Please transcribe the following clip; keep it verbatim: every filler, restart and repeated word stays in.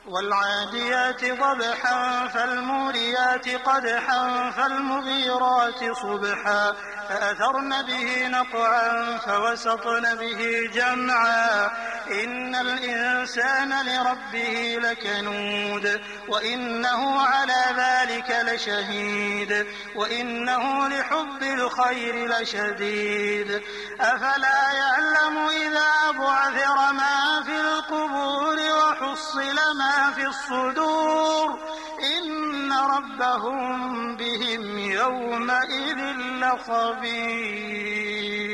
والعاديات ضبحا فالموريات قدحا فالمغيرات صبحا فأثرن به نقعا فوسطن به جمعا إن الإنسان لربه لكنود وإنه على ذلك لشهيد وإنه لحب الخير لشديد أفلا يعلم إذا بعثر ما في القبور وحصل ما في الصدور إن ربهم بهم يومئذ لخبير.